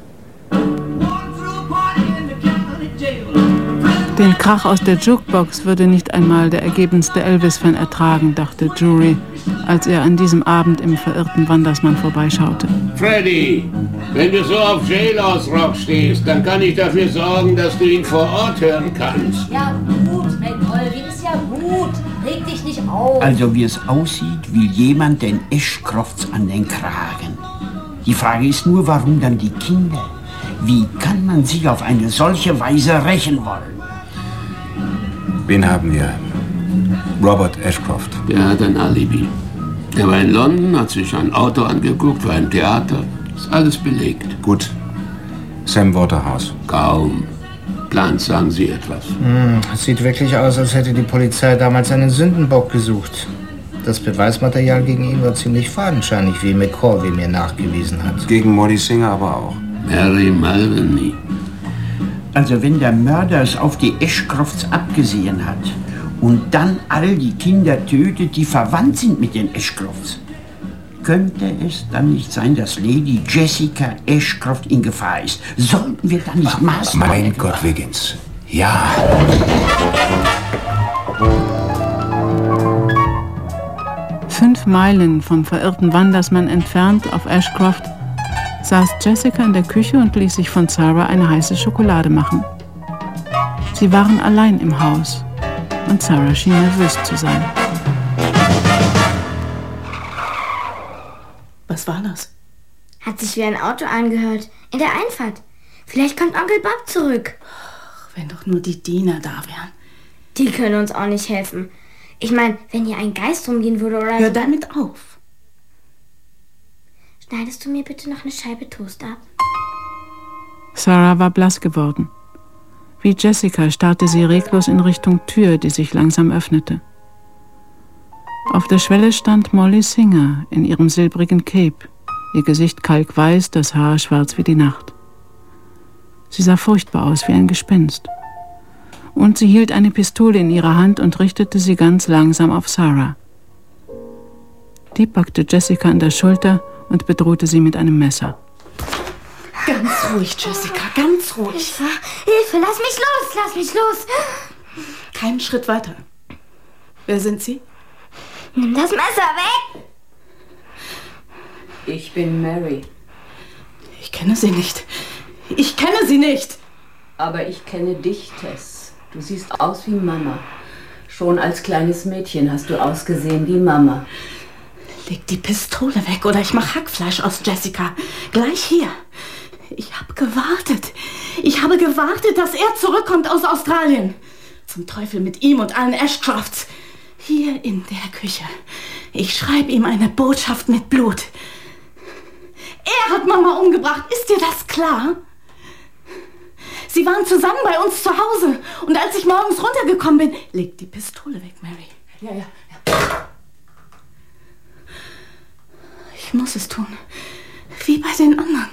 Den Krach aus der Jukebox würde nicht einmal der ergebenste Elvis-Fan ertragen, dachte Drury, als er an diesem Abend im verirrten Wandersmann vorbeischaute. Freddy, wenn du so auf Jailhouse-Rock stehst, dann kann ich dafür sorgen, dass du ihn vor Ort hören kannst. Ja gut, McColvey, ist ja gut. Reg dich nicht auf. Also wie es aussieht, will jemand den Ashcrofts an den Kragen. Die Frage ist nur, warum dann die Kinder? Wie kann man sich auf eine solche Weise rächen wollen? Wen haben wir? Robert Ashcroft. Der hat ein Alibi. Er war in London, hat sich ein Auto angeguckt, war im Theater. Ist alles belegt. Gut. Sam Waterhouse. Kaum. Glanz, sagen Sie etwas. Es sieht wirklich aus, als hätte die Polizei damals einen Sündenbock gesucht. Das Beweismaterial gegen ihn war ziemlich fadenscheinig, wie McCorvey mir nachgewiesen hat. Gegen Molly Singer aber auch. Mary Mulvaney. Also wenn der Mörder es auf die Ashcrofts abgesehen hat und dann all die Kinder tötet, die verwandt sind mit den Ashcrofts, könnte es dann nicht sein, dass Lady Jessica Ashcroft in Gefahr ist? Sollten wir dann nicht Maßnahmen... Mein Gott, Wiggins. Ja. Fünf Meilen vom verirrten Wandersmann entfernt auf Ashcroft saß Jessica in der Küche und ließ sich von Sarah eine heiße Schokolade machen. Sie waren allein im Haus und Sarah schien nervös zu sein. Was war das? Hat sich wie ein Auto angehört. In der Einfahrt. Vielleicht kommt Onkel Bob zurück. Ach, wenn doch nur die Diener da wären. Die können uns auch nicht helfen. Ich meine, wenn hier ein Geist rumgehen würde oder... Hör damit auf. Schneidest du mir bitte noch eine Scheibe Toast ab? Sarah war blass geworden. Wie Jessica starrte sie reglos in Richtung Tür, die sich langsam öffnete. Auf der Schwelle stand Molly Singer in ihrem silbrigen Cape, ihr Gesicht kalkweiß, das Haar schwarz wie die Nacht. Sie sah furchtbar aus wie ein Gespenst. Und sie hielt eine Pistole in ihrer Hand und richtete sie ganz langsam auf Sarah. Die packte Jessica an der Schulter und bedrohte sie mit einem Messer. Ganz ruhig, Jessica, ganz ruhig. Hilfe, lass mich los, lass mich los. Keinen Schritt weiter. Wer sind Sie? Nimm das Messer weg. Ich bin Mary. Ich kenne Sie nicht. Ich kenne Sie nicht. Aber ich kenne dich, Tess. Du siehst aus wie Mama. Schon als kleines Mädchen hast du ausgesehen wie Mama. Leg die Pistole weg oder ich mach Hackfleisch aus Jessica. Gleich hier. Ich habe gewartet. Ich habe gewartet, dass er zurückkommt aus Australien. Zum Teufel mit ihm und allen Ashcrofts. Hier in der Küche. Ich schreibe ihm eine Botschaft mit Blut. Er hat Mama umgebracht. Ist dir das klar? Sie waren zusammen bei uns zu Hause. Und als ich morgens runtergekommen bin... Leg die Pistole weg, Mary. Ja. Ich muss es tun. Wie bei den anderen.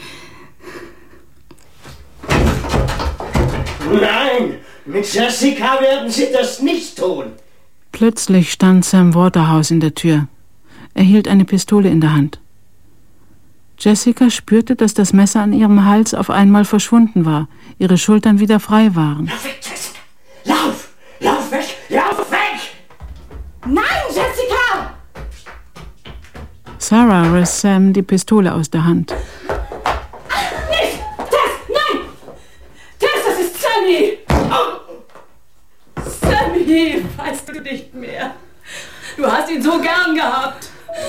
Nein, mit Jessica werden Sie das nicht tun. Plötzlich stand Sam Waterhouse in der Tür. Er hielt eine Pistole in der Hand. Jessica spürte, dass das Messer an ihrem Hals auf einmal verschwunden war, ihre Schultern wieder frei waren. Lauf weg, Jessica! Lauf! Lauf weg! Lauf weg! Nein, Jessica! Sarah riss Sam die Pistole aus der Hand. Nicht! Tess! Nein! Tess, das ist Sammy! Oh. Sammy, weißt du nicht mehr? Du hast ihn so gern gehabt.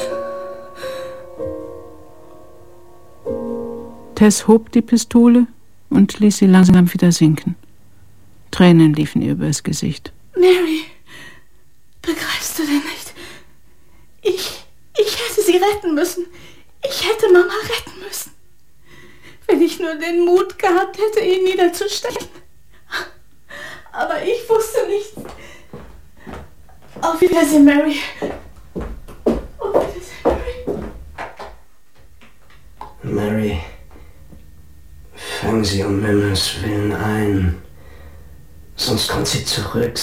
Tess hob die Pistole und ließ sie langsam wieder sinken. Tränen liefen ihr übers Gesicht. Mary, begreifst du denn nicht? Ich hätte sie retten müssen. Ich hätte Mama retten müssen. Wenn ich nur den Mut gehabt hätte, ihn niederzustechen. Aber ich wusste nichts. Auf Wiedersehen, Mary. Auf Wiedersehen, Mary. Mary, fangen Sie um Himmels Willen ein. Sonst kommt sie zurück,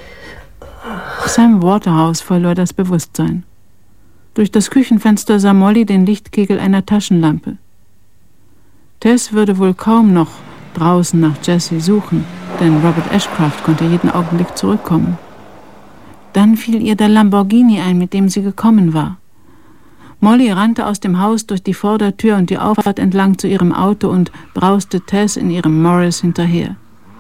Sam Waterhouse verlor das Bewusstsein. Durch das Küchenfenster sah Molly den Lichtkegel einer Taschenlampe. Tess würde wohl kaum noch draußen nach Jessie suchen, denn Robert Ashcroft konnte jeden Augenblick zurückkommen. Dann fiel ihr der Lamborghini ein, mit dem sie gekommen war. Molly rannte aus dem Haus durch die Vordertür und die Auffahrt entlang zu ihrem Auto und brauste Tess in ihrem Morris hinterher.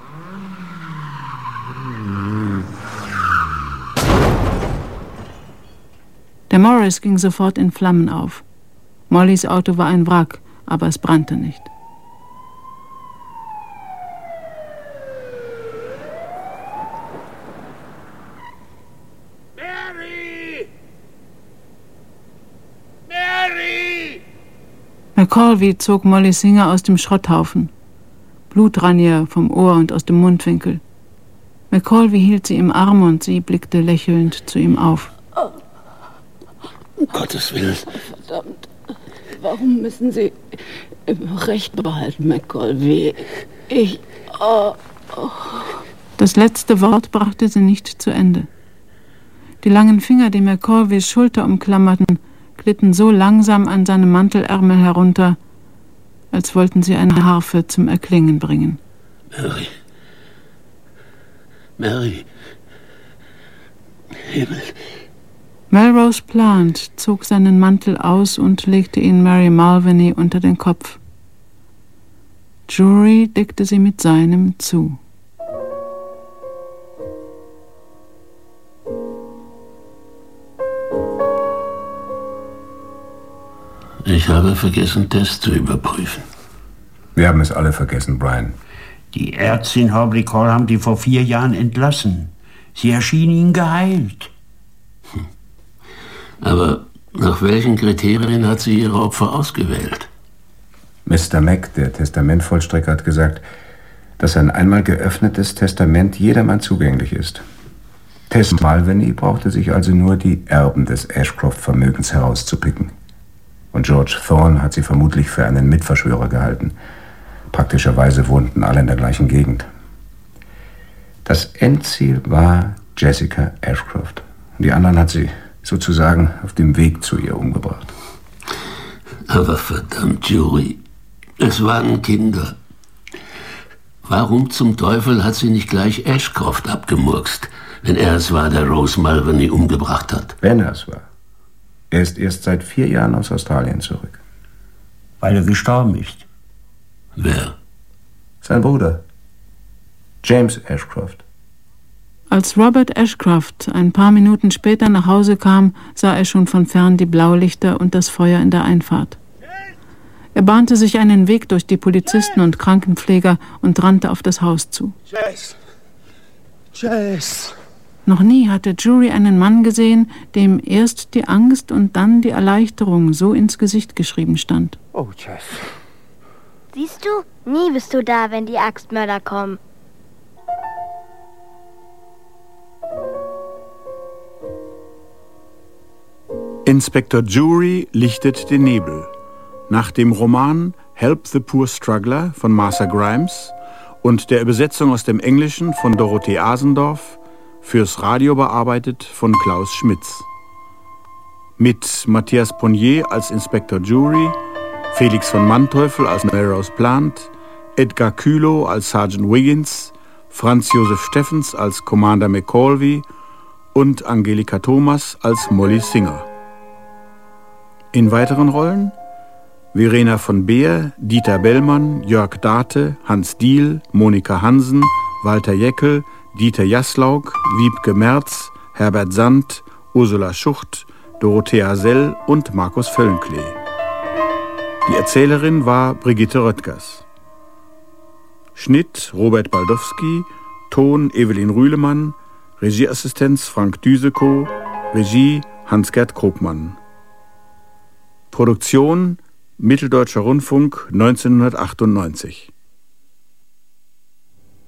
Der Morris ging sofort in Flammen auf. Mollys Auto war ein Wrack, aber es brannte nicht. McColvey zog Molly Singer aus dem Schrotthaufen. Blut rann ihr vom Ohr und aus dem Mundwinkel. McColvey hielt sie im Arm und sie blickte lächelnd zu ihm auf. Um Gottes Willen. Verdammt. Warum müssen Sie immer Recht behalten, McColvey? Das letzte Wort brachte sie nicht zu Ende. Die langen Finger, die McColveys Schulter umklammerten, glitten so langsam an seinem Mantelärmel herunter, als wollten sie eine Harfe zum Erklingen bringen. Mary. Himmel. Melrose Plant zog seinen Mantel aus und legte ihn Mary Malveny unter den Kopf. Drury deckte sie mit seinem zu. Ich habe vergessen, Tess zu überprüfen. Wir haben es alle vergessen, Brian. Die Ärztin Aubrey Hall haben die vor 4 Jahren entlassen. Sie erschien ihnen geheilt. Aber nach welchen Kriterien hat sie ihre Opfer ausgewählt? Mr. Mack, der Testamentvollstrecker, hat gesagt, dass ein einmal geöffnetes Testament jedermann zugänglich ist. Tess Malveny brauchte sich also nur die Erben des Ashcroft-Vermögens herauszupicken. Und George Thorne hat sie vermutlich für einen Mitverschwörer gehalten. Praktischerweise wohnten alle in der gleichen Gegend. Das Endziel war Jessica Ashcroft. Die anderen hat sie sozusagen auf dem Weg zu ihr umgebracht. Aber verdammt, Jury, es waren Kinder. Warum zum Teufel hat sie nicht gleich Ashcroft abgemurkst, wenn er es war, der Rose Malveny umgebracht hat? Wenn er es war. Er ist erst seit 4 Jahren aus Australien zurück. Weil er gestorben ist. Wer? Sein Bruder. James Ashcroft. Als Robert Ashcroft ein paar Minuten später nach Hause kam, sah er schon von fern die Blaulichter und das Feuer in der Einfahrt. Er bahnte sich einen Weg durch die Polizisten und Krankenpfleger und rannte auf das Haus zu. Jess! Noch nie hatte Drury einen Mann gesehen, dem erst die Angst und dann die Erleichterung so ins Gesicht geschrieben stand. Oh, Jess. Siehst du, nie bist du da, wenn die Axtmörder kommen. Inspektor Jury lichtet den Nebel. Nach dem Roman Help the Poor Struggler von Martha Grimes und der Übersetzung aus dem Englischen von Dorothee Asendorf, fürs Radio bearbeitet von Klaus Schmitz. Mit Matthias Ponnier als Inspektor Jury, Felix von Manteuffel als Melrose Plant, Edgar Kühlow als Sergeant Wiggins, Franz Josef Steffens als Commander McColvey und Angelika Thomas als Molly Singer. In weiteren Rollen Verena von Beer, Dieter Bellmann, Jörg Date, Hans Diehl, Monika Hansen, Walter Jeckel, Dieter Jaslaug, Wiebke Merz, Herbert Sand, Ursula Schucht, Dorothea Sell und Markus Völlenklee. Die Erzählerin war Brigitte Röttgers. Schnitt Robert Baldowski, Ton Evelyn Rühlemann, Regieassistenz Frank Düsekow, Regie Hans-Gerd Krogmann. Produktion Mitteldeutscher Rundfunk 1998.